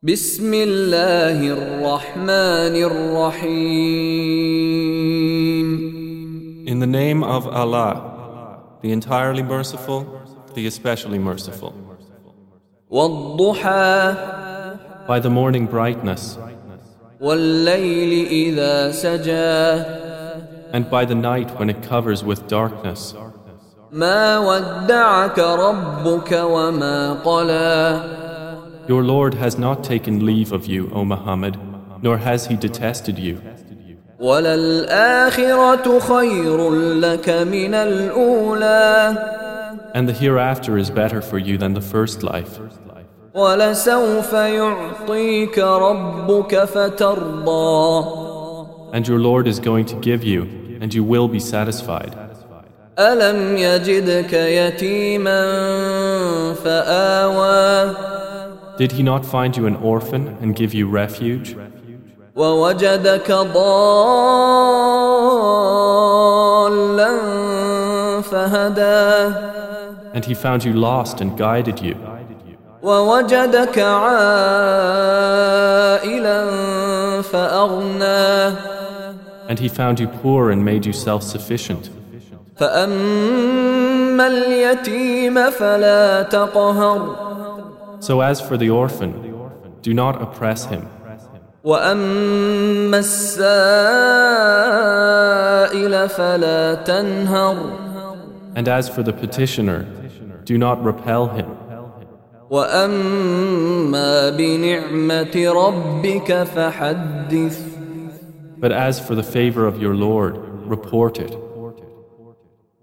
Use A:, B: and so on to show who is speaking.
A: بسم الله الرحمن الرحيم.
B: In the name of Allah, the entirely merciful, the especially merciful.
A: والضحى
B: By the morning brightness,
A: والليل إذا سجى
B: and by the night when it covers with darkness.
A: ما ودعك ربك وما قلى.
B: Your Lord has not taken leave of you, O Muhammad, nor has He detested you.
A: وللآخرة خير لك من الأولى.
B: And the hereafter is better for you than the first life.
A: ولسوف يعطيك ربك فترضى.
B: And your Lord is going to give you, and you will be satisfied.
A: ألم يجدك يتيما فآوى.
B: Did He not find you an orphan and give you refuge?
A: ووجدك ضالا فهدى.
B: And He found you lost and guided you.
A: ووجدك عائلا فأغنى.
B: And He found you poor and made you self-sufficient.
A: فأما اليتيم فلا تقهر.
B: So as for the orphan, do not oppress him.
A: وأما السائل فلا تنهر.
B: And as for the petitioner, do not repel him.
A: وأما بنعمة ربك فحدث.
B: But as for the favor of your Lord, report it.